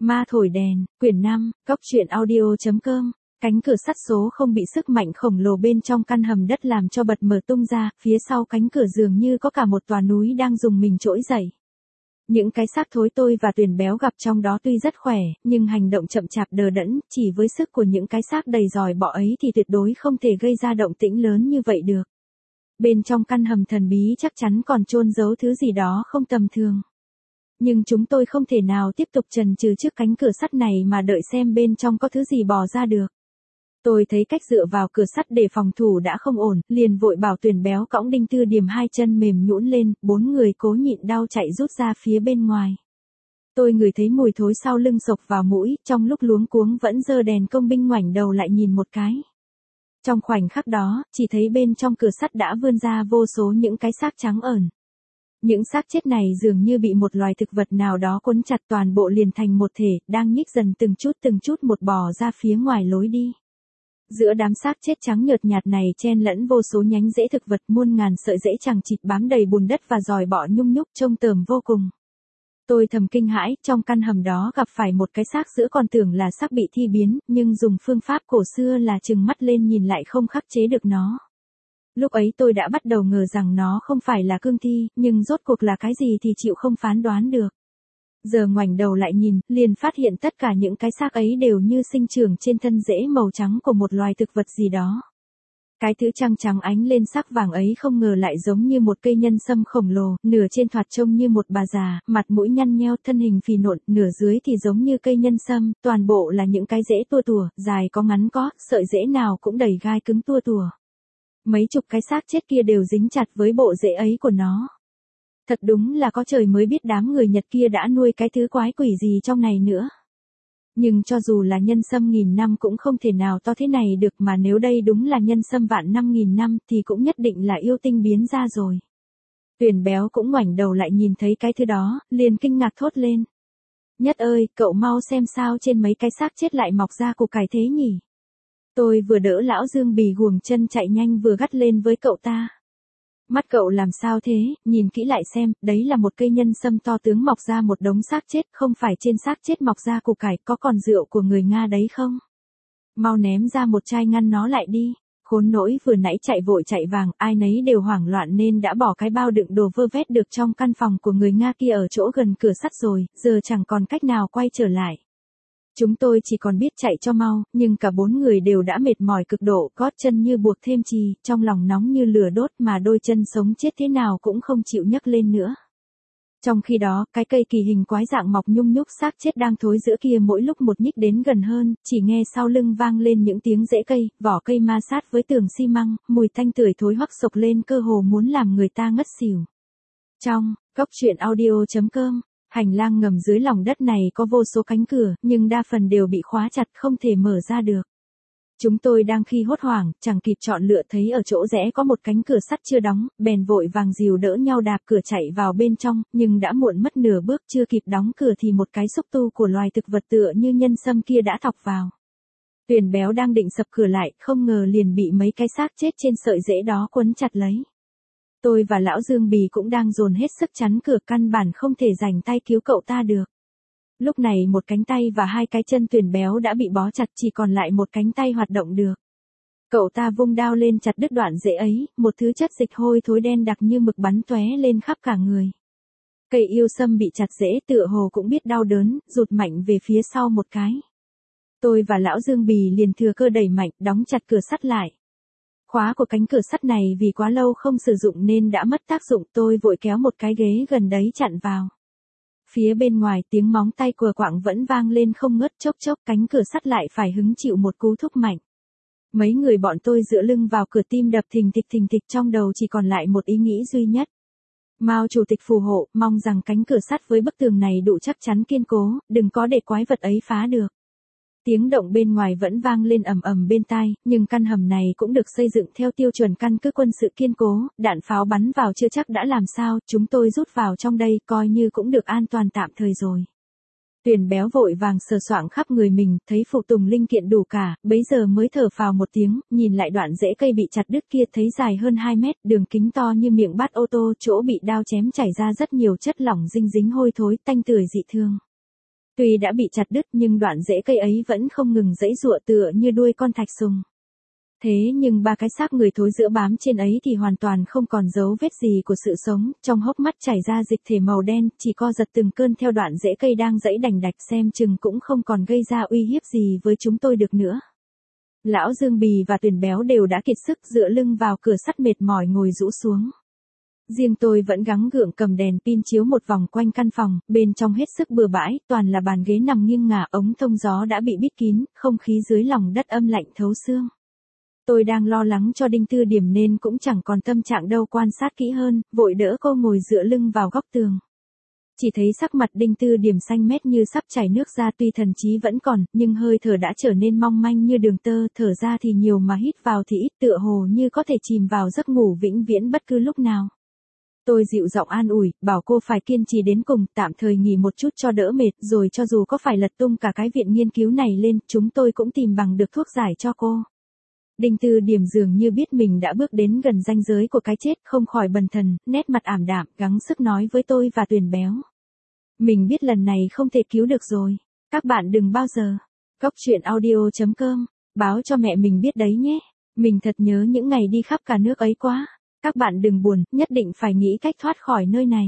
Ma thổi đèn, quyển 5, Cóc truyện audio.com. Cánh cửa sắt số không bị sức mạnh khổng lồ bên trong căn hầm đất làm cho bật mở tung ra, phía sau cánh cửa dường như có cả một tòa núi đang dùng mình trỗi dậy. Những cái xác thối tôi và Tuyền béo gặp trong đó tuy rất khỏe, nhưng hành động chậm chạp đờ đẫn, chỉ với sức của những cái xác đầy giòi bọ ấy thì tuyệt đối không thể gây ra động tĩnh lớn như vậy được. Bên trong căn hầm thần bí chắc chắn còn chôn giấu thứ gì đó không tầm thường. Nhưng chúng tôi không thể nào tiếp tục chần chừ trước cánh cửa sắt này mà đợi xem bên trong có thứ gì bò ra được. Tôi thấy cách dựa vào cửa sắt để phòng thủ đã không ổn, liền vội bảo Tuyền béo cõng Đinh Tư Điềm hai chân mềm nhũn lên, bốn người cố nhịn đau chạy rút ra phía bên ngoài. Tôi ngửi thấy mùi thối sau lưng xộc vào mũi, trong lúc luống cuống vẫn giơ đèn công binh ngoảnh đầu lại nhìn một cái. Trong khoảnh khắc đó, chỉ thấy bên trong cửa sắt đã vươn ra vô số những cái xác trắng ởn. Những xác chết này dường như bị một loài thực vật nào đó quấn chặt toàn bộ liền thành một thể, đang nhích dần từng chút một bò ra phía ngoài lối đi. Giữa đám xác chết trắng nhợt nhạt này chen lẫn vô số nhánh rễ thực vật, muôn ngàn sợi rễ chằng chịt bám đầy bùn đất và giòi bọ nhung nhúc trông tởm vô cùng. Tôi thầm kinh hãi, trong căn hầm đó gặp phải một cái xác giữa còn tưởng là xác bị thi biến, nhưng dùng phương pháp cổ xưa là trừng mắt lên nhìn lại không khắc chế được nó. Lúc ấy tôi đã bắt đầu ngờ rằng nó không phải là cương thi, nhưng rốt cuộc là cái gì thì chịu không phán đoán được. Giờ ngoảnh đầu lại nhìn, liền phát hiện tất cả những cái xác ấy đều như sinh trưởng trên thân rễ màu trắng của một loài thực vật gì đó. Cái thứ trắng ánh lên sắc vàng ấy không ngờ lại giống như một cây nhân sâm khổng lồ, nửa trên thoạt trông như một bà già, mặt mũi nhăn nheo, thân hình phì nộn, nửa dưới thì giống như cây nhân sâm, toàn bộ là những cái rễ tua tủa, dài có ngắn có, sợi rễ nào cũng đầy gai cứng tua tủa. Mấy chục cái xác chết kia đều dính chặt với bộ rễ ấy của nó. Thật đúng là có trời mới biết đám người Nhật kia đã nuôi cái thứ quái quỷ gì trong này nữa. Nhưng cho dù là nhân sâm nghìn năm cũng không thể nào to thế này được, mà nếu đây đúng là nhân sâm vạn năm nghìn năm thì cũng nhất định là yêu tinh biến ra rồi. Tuyền béo cũng ngoảnh đầu lại nhìn thấy cái thứ đó, liền kinh ngạc thốt lên. Nhất ơi, cậu mau xem sao trên mấy cái xác chết lại mọc ra củ cải thế nhỉ. Tôi vừa đỡ lão Dương Bì guồng chân chạy nhanh vừa gắt lên với cậu ta. Mắt cậu làm sao thế, nhìn kỹ lại xem, đấy là một cây nhân sâm to tướng mọc ra một đống xác chết, không phải trên xác chết mọc ra củ cải, có còn rượu của người Nga đấy không? Mau ném ra một chai ngăn nó lại đi. Khốn nỗi vừa nãy chạy vội chạy vàng, ai nấy đều hoảng loạn nên đã bỏ cái bao đựng đồ vơ vét được trong căn phòng của người Nga kia ở chỗ gần cửa sắt rồi, giờ chẳng còn cách nào quay trở lại. Chúng tôi chỉ còn biết chạy cho mau, nhưng cả bốn người đều đã mệt mỏi cực độ, gót chân như buộc thêm chì, trong lòng nóng như lửa đốt mà đôi chân sống chết thế nào cũng không chịu nhấc lên nữa. Trong khi đó, cái cây kỳ hình quái dạng mọc nhung nhúc xác chết đang thối giữa kia mỗi lúc một nhích đến gần hơn, chỉ nghe sau lưng vang lên những tiếng rễ cây, vỏ cây ma sát với tường xi măng, mùi tanh tưởi thối hoắc sộc lên cơ hồ muốn làm người ta ngất xỉu. Trong Cóc truyện audio.com. Hành lang ngầm dưới lòng đất này có vô số cánh cửa, nhưng đa phần đều bị khóa chặt không thể mở ra được. Chúng tôi đang khi hốt hoảng, chẳng kịp chọn lựa thấy ở chỗ rẽ có một cánh cửa sắt chưa đóng, bèn vội vàng dìu đỡ nhau đạp cửa chạy vào bên trong, nhưng đã muộn mất nửa bước, chưa kịp đóng cửa thì một cái xúc tu của loài thực vật tựa như nhân sâm kia đã thọc vào. Tuyền béo đang định sập cửa lại, không ngờ liền bị mấy cái xác chết trên sợi rễ đó quấn chặt lấy. Tôi và lão Dương Bì cũng đang dồn hết sức chắn cửa, căn bản không thể rảnh tay cứu cậu ta được. Lúc này một cánh tay và hai cái chân Tuyền béo đã bị bó chặt, chỉ còn lại một cánh tay hoạt động được. Cậu ta vung đao lên chặt đứt đoạn rễ ấy, một thứ chất dịch hôi thối đen đặc như mực bắn tóe lên khắp cả người. Cây yêu sâm bị chặt rễ tựa hồ cũng biết đau đớn, rụt mạnh về phía sau một cái. Tôi và lão Dương Bì liền thừa cơ đẩy mạnh, đóng chặt cửa sắt lại. Khóa của cánh cửa sắt này vì quá lâu không sử dụng nên đã mất tác dụng, tôi vội kéo một cái ghế gần đấy chặn vào. Phía bên ngoài tiếng móng tay cùa quạng vẫn vang lên không ngớt, chốc cánh cửa sắt lại phải hứng chịu một cú thúc mạnh. Mấy người bọn tôi dựa lưng vào cửa, tim đập thình thịch, trong đầu chỉ còn lại một ý nghĩ duy nhất. Mao chủ tịch phù hộ, mong rằng cánh cửa sắt với bức tường này đủ chắc chắn kiên cố, đừng có để quái vật ấy phá được. Tiếng động bên ngoài vẫn vang lên ầm ầm bên tai, nhưng căn hầm này cũng được xây dựng theo tiêu chuẩn căn cứ quân sự kiên cố, đạn pháo bắn vào chưa chắc đã làm sao, chúng tôi rút vào trong đây coi như cũng được an toàn tạm thời rồi. Tuyền béo vội vàng sờ soạng khắp người mình, thấy phụ tùng linh kiện đủ cả, bấy giờ mới thở phào một tiếng, nhìn lại đoạn rễ cây bị chặt đứt kia thấy dài hơn 2 mét, đường kính to như miệng bát ô tô, chỗ bị đao chém chảy ra rất nhiều chất lỏng dinh dính hôi thối, tanh tưởi dị thường. Tuy đã bị chặt đứt nhưng đoạn rễ cây ấy vẫn không ngừng giãy giụa tựa như đuôi con thạch sùng. Thế nhưng ba cái xác người thối giữa bám trên ấy thì hoàn toàn không còn dấu vết gì của sự sống, trong hốc mắt chảy ra dịch thể màu đen, chỉ co giật từng cơn theo đoạn rễ cây đang giãy đành đạch, xem chừng cũng không còn gây ra uy hiếp gì với chúng tôi được nữa. Lão Dương Bì và Tuyền Béo đều đã kiệt sức, dựa lưng vào cửa sắt mệt mỏi ngồi rũ xuống. Riêng tôi vẫn gắng gượng cầm đèn pin chiếu một vòng quanh căn phòng, bên trong hết sức bừa bãi, toàn là bàn ghế nằm nghiêng ngả, ống thông gió đã bị bít kín, không khí dưới lòng đất âm lạnh thấu xương. Tôi đang lo lắng cho Đinh Tư Điểm nên cũng chẳng còn tâm trạng đâu quan sát kỹ hơn, vội đỡ cô ngồi dựa lưng vào góc tường. Chỉ thấy sắc mặt Đinh Tư Điểm xanh mét như sắp chảy nước ra, tuy thần trí vẫn còn, nhưng hơi thở đã trở nên mong manh như đường tơ, thở ra thì nhiều mà hít vào thì ít, tựa hồ như có thể chìm vào giấc ngủ vĩnh viễn bất cứ lúc nào. Tôi dịu giọng an ủi, bảo cô phải kiên trì đến cùng, tạm thời nghỉ một chút cho đỡ mệt, rồi cho dù có phải lật tung cả cái viện nghiên cứu này lên, chúng tôi cũng tìm bằng được thuốc giải cho cô. Đinh Tư Điểm dường như biết mình đã bước đến gần ranh giới của cái chết, không khỏi bần thần, nét mặt ảm đạm, gắng sức nói với tôi và Tuyền Béo. Mình biết lần này không thể cứu được rồi. Các bạn đừng bao giờ. Cóc truyện audio.com. Báo cho mẹ mình biết đấy nhé. Mình thật nhớ những ngày đi khắp cả nước ấy quá. Các bạn đừng buồn, nhất định phải nghĩ cách thoát khỏi nơi này.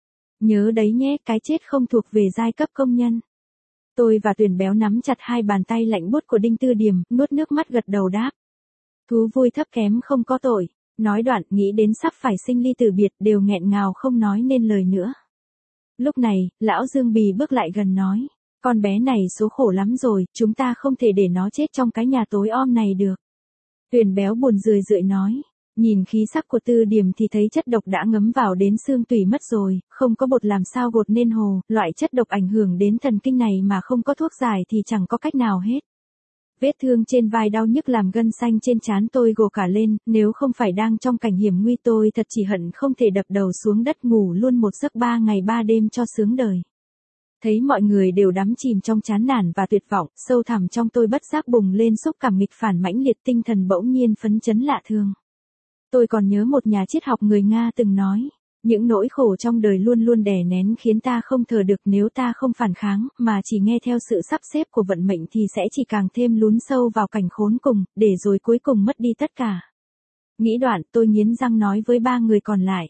Nhớ đấy nhé, cái chết không thuộc về giai cấp công nhân. Tôi và Tuyền Béo nắm chặt hai bàn tay lạnh buốt của Đinh Tư Điểm, nuốt nước mắt gật đầu đáp. Thú vui thấp kém không có tội. Nói đoạn, nghĩ đến sắp phải sinh ly tử biệt, đều nghẹn ngào không nói nên lời nữa. Lúc này, lão Dương Bì bước lại gần nói. Con bé này số khổ lắm rồi, chúng ta không thể để nó chết trong cái nhà tối om này được. Tuyền Béo buồn rười rượi nói. Nhìn khí sắc của Tư Điểm thì thấy chất độc đã ngấm vào đến xương tủy mất rồi, không có bột làm sao gột nên hồ, loại chất độc ảnh hưởng đến thần kinh này mà không có thuốc giải thì chẳng có cách nào hết. Vết thương trên vai đau nhức làm gân xanh trên trán tôi gồ cả lên, nếu không phải đang trong cảnh hiểm nguy tôi thật chỉ hận không thể đập đầu xuống đất ngủ luôn một giấc 3 ngày 3 đêm cho sướng đời. Thấy mọi người đều đắm chìm trong chán nản và tuyệt vọng, sâu thẳm trong tôi bất giác bùng lên xúc cảm nghịch phản mãnh liệt, tinh thần bỗng nhiên phấn chấn lạ thường. Tôi còn nhớ một nhà triết học người Nga từng nói, những nỗi khổ trong đời luôn luôn đè nén khiến ta không thở được, nếu ta không phản kháng, mà chỉ nghe theo sự sắp xếp của vận mệnh thì sẽ chỉ càng thêm lún sâu vào cảnh khốn cùng, để rồi cuối cùng mất đi tất cả. Nghĩ đoạn, tôi nghiến răng nói với ba người còn lại.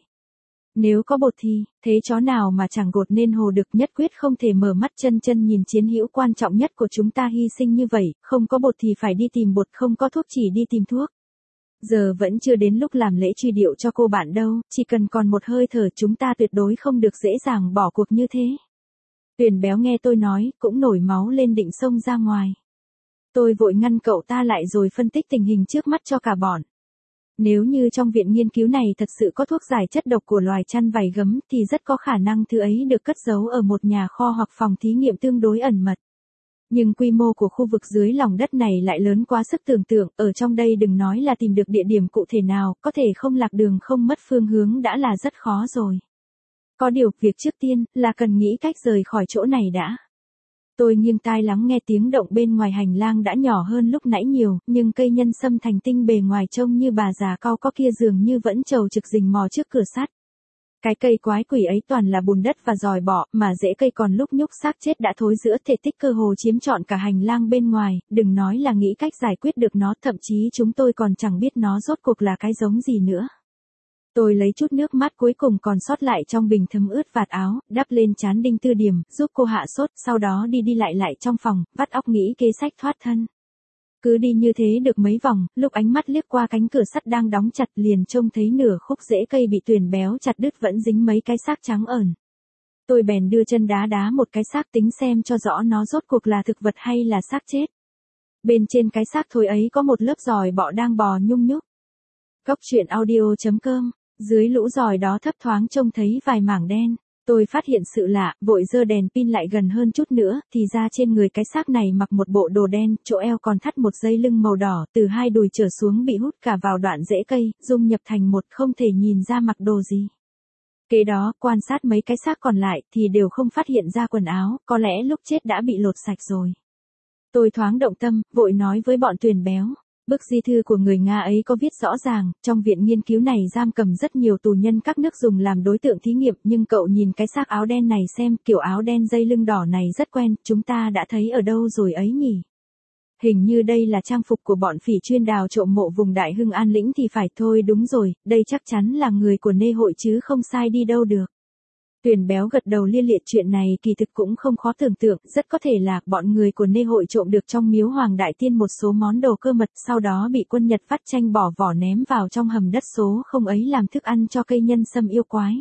Nếu có bột thì, thế chó nào mà chẳng gột nên hồ được, nhất quyết không thể mở mắt chân chân nhìn chiến hữu quan trọng nhất của chúng ta hy sinh như vậy, không có bột thì phải đi tìm bột, không có thuốc chỉ đi tìm thuốc. Giờ vẫn chưa đến lúc làm lễ truy điệu cho cô bạn đâu, chỉ cần còn một hơi thở chúng ta tuyệt đối không được dễ dàng bỏ cuộc như thế. Tuyền Béo nghe tôi nói, cũng nổi máu lên định xông ra ngoài. Tôi vội ngăn cậu ta lại rồi phân tích tình hình trước mắt cho cả bọn. Nếu như trong viện nghiên cứu này thật sự có thuốc giải chất độc của loài chăn vảy gấm thì rất có khả năng thứ ấy được cất giấu ở một nhà kho hoặc phòng thí nghiệm tương đối ẩn mật. Nhưng quy mô của khu vực dưới lòng đất này lại lớn quá sức tưởng tượng, ở trong đây đừng nói là tìm được địa điểm cụ thể nào, có thể không lạc đường không mất phương hướng đã là rất khó rồi. Có điều, việc trước tiên, là cần nghĩ cách rời khỏi chỗ này đã. Tôi nghiêng tai lắng nghe tiếng động bên ngoài, hành lang đã nhỏ hơn lúc nãy nhiều, nhưng cây nhân sâm thành tinh bề ngoài trông như bà già cau có kia dường như vẫn trầu trực rình mò trước cửa sắt. Cái cây quái quỷ ấy toàn là bùn đất và giòi bọ, mà rễ cây còn lúc nhúc xác chết đã thối rữa, thể tích cơ hồ chiếm trọn cả hành lang bên ngoài, đừng nói là nghĩ cách giải quyết được nó, thậm chí chúng tôi còn chẳng biết nó rốt cuộc là cái giống gì nữa. Tôi lấy chút nước mắt cuối cùng còn sót lại trong bình thấm ướt vạt áo, đắp lên trán Đinh Tư Điểm, giúp cô hạ sốt, sau đó đi lại trong phòng, vắt óc nghĩ kế sách thoát thân. Cứ đi như thế được mấy vòng, lúc ánh mắt liếc qua cánh cửa sắt đang đóng chặt liền trông thấy nửa khúc rễ cây bị Tuyền Béo chặt đứt vẫn dính mấy cái xác trắng ẩn. Tôi bèn đưa chân đá một cái xác tính xem cho rõ nó rốt cuộc là thực vật hay là xác chết. Bên trên cái xác thối ấy có một lớp giòi bọ đang bò nhung nhúc. Cóc truyện audio.com, dưới lũ giòi đó thấp thoáng trông thấy vài mảng đen. Tôi phát hiện sự lạ, vội giơ đèn pin lại gần hơn chút nữa, thì ra trên người cái xác này mặc một bộ đồ đen, chỗ eo còn thắt một dây lưng màu đỏ, từ hai đùi trở xuống bị hút cả vào đoạn rễ cây, dung nhập thành một, không thể nhìn ra mặc đồ gì. Kế đó, quan sát mấy cái xác còn lại, thì đều không phát hiện ra quần áo, có lẽ lúc chết đã bị lột sạch rồi. Tôi thoáng động tâm, vội nói với bọn Tuyền Béo. Bức di thư của người Nga ấy có viết rõ ràng, trong viện nghiên cứu này giam cầm rất nhiều tù nhân các nước dùng làm đối tượng thí nghiệm, nhưng cậu nhìn cái xác áo đen này xem, kiểu áo đen dây lưng đỏ này rất quen, chúng ta đã thấy ở đâu rồi ấy nhỉ? Hình như đây là trang phục của bọn phỉ chuyên đào trộm mộ vùng Đại Hưng An Lĩnh thì phải thôi, đúng rồi, đây chắc chắn là người của Nê hội chứ không sai đi đâu được. Tuyền béo gật đầu lia lịa, chuyện này kỳ thực cũng không khó tưởng tượng, rất có thể là bọn người của Nê hội trộm được trong miếu Hoàng Đại Tiên một số món đồ cơ mật, sau đó bị quân Nhật vắt chanh bỏ vỏ ném vào trong hầm đất số không ấy làm thức ăn cho cây nhân sâm yêu quái.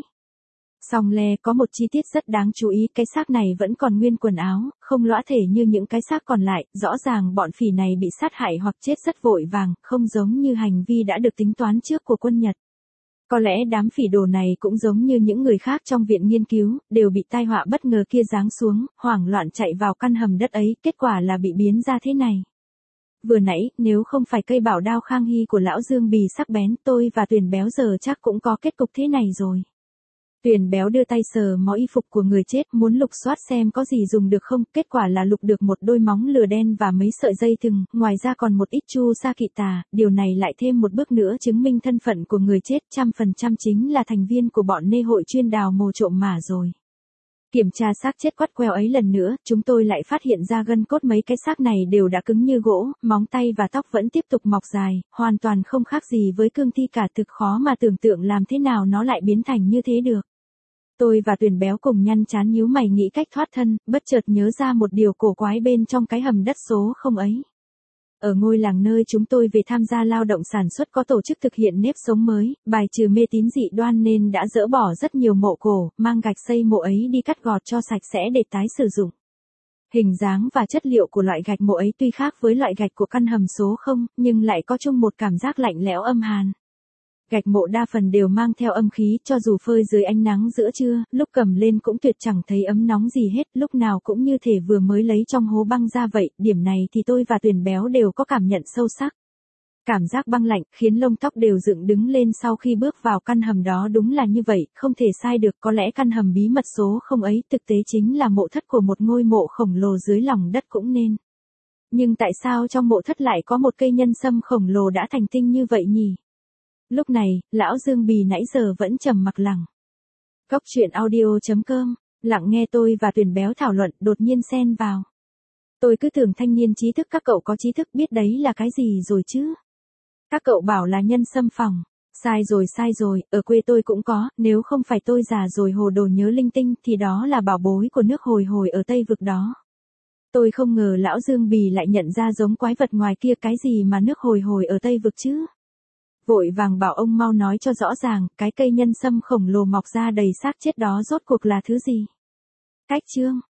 Song le, có một chi tiết rất đáng chú ý, cái xác này vẫn còn nguyên quần áo, không lõa thể như những cái xác còn lại, rõ ràng bọn phỉ này bị sát hại hoặc chết rất vội vàng, không giống như hành vi đã được tính toán trước của quân Nhật. Có lẽ đám phỉ đồ này cũng giống như những người khác trong viện nghiên cứu, đều bị tai họa bất ngờ kia giáng xuống, hoảng loạn chạy vào căn hầm đất ấy, kết quả là bị biến ra thế này. Vừa nãy, nếu không phải cây bảo đao Khang Hy của lão Dương Bì sắc bén, tôi và Tuyền béo giờ chắc cũng có kết cục thế này rồi. Tuyền béo đưa tay sờ mó y phục của người chết, muốn lục soát xem có gì dùng được không, kết quả là lục được một đôi móng lừa đen và mấy sợi dây thừng, ngoài ra còn một ít chu sa kỵ tà, điều này lại thêm một bước nữa chứng minh thân phận của người chết, 100% chính là thành viên của bọn Nê hội chuyên đào mồ trộm mả rồi. Kiểm tra xác chết quắt queo ấy lần nữa, chúng tôi lại phát hiện ra gân cốt mấy cái xác này đều đã cứng như gỗ, móng tay và tóc vẫn tiếp tục mọc dài, hoàn toàn không khác gì với cương thi cả, thực khó mà tưởng tượng làm thế nào nó lại biến thành như thế được. Tôi và Tuyền béo cùng nhăn chán nhíu mày nghĩ cách thoát thân, bất chợt nhớ ra một điều cổ quái bên trong cái hầm đất số không ấy. Ở ngôi làng nơi chúng tôi về tham gia lao động sản xuất có tổ chức thực hiện nếp sống mới, bài trừ mê tín dị đoan nên đã dỡ bỏ rất nhiều mộ cổ, mang gạch xây mộ ấy đi cắt gọt cho sạch sẽ để tái sử dụng. Hình dáng và chất liệu của loại gạch mộ ấy tuy khác với loại gạch của căn hầm số 0, nhưng lại có chung một cảm giác lạnh lẽo âm hàn. Gạch mộ đa phần đều mang theo âm khí, cho dù phơi dưới ánh nắng giữa trưa, lúc cầm lên cũng tuyệt chẳng thấy ấm nóng gì hết, lúc nào cũng như thể vừa mới lấy trong hố băng ra vậy, điểm này thì tôi và Tuyền béo đều có cảm nhận sâu sắc. Cảm giác băng lạnh, khiến lông tóc đều dựng đứng lên sau khi bước vào căn hầm đó, đúng là như vậy, không thể sai được, có lẽ căn hầm bí mật số 0 ấy thực tế chính là mộ thất của một ngôi mộ khổng lồ dưới lòng đất cũng nên. Nhưng tại sao trong mộ thất lại có một cây nhân sâm khổng lồ đã thành tinh như vậy nhỉ? Lúc này, lão Dương Bì nãy giờ vẫn trầm mặc lặng. Góc truyện audio.com, lặng nghe tôi và Tuyền béo thảo luận, đột nhiên xen vào. Tôi cứ tưởng thanh niên trí thức các cậu có trí thức biết đấy là cái gì rồi chứ. Các cậu bảo là nhân sâm phòng. Sai rồi, ở quê tôi cũng có, nếu không phải tôi già rồi hồ đồ nhớ linh tinh thì đó là bảo bối của nước Hồi Hồi ở Tây Vực đó. Tôi không ngờ lão Dương Bì lại nhận ra giống quái vật ngoài kia, cái gì mà nước Hồi Hồi ở Tây Vực chứ. Vội vàng bảo ông mau nói cho rõ ràng, cái cây nhân sâm khổng lồ mọc ra đầy xác chết đó rốt cuộc là thứ gì. Cách chương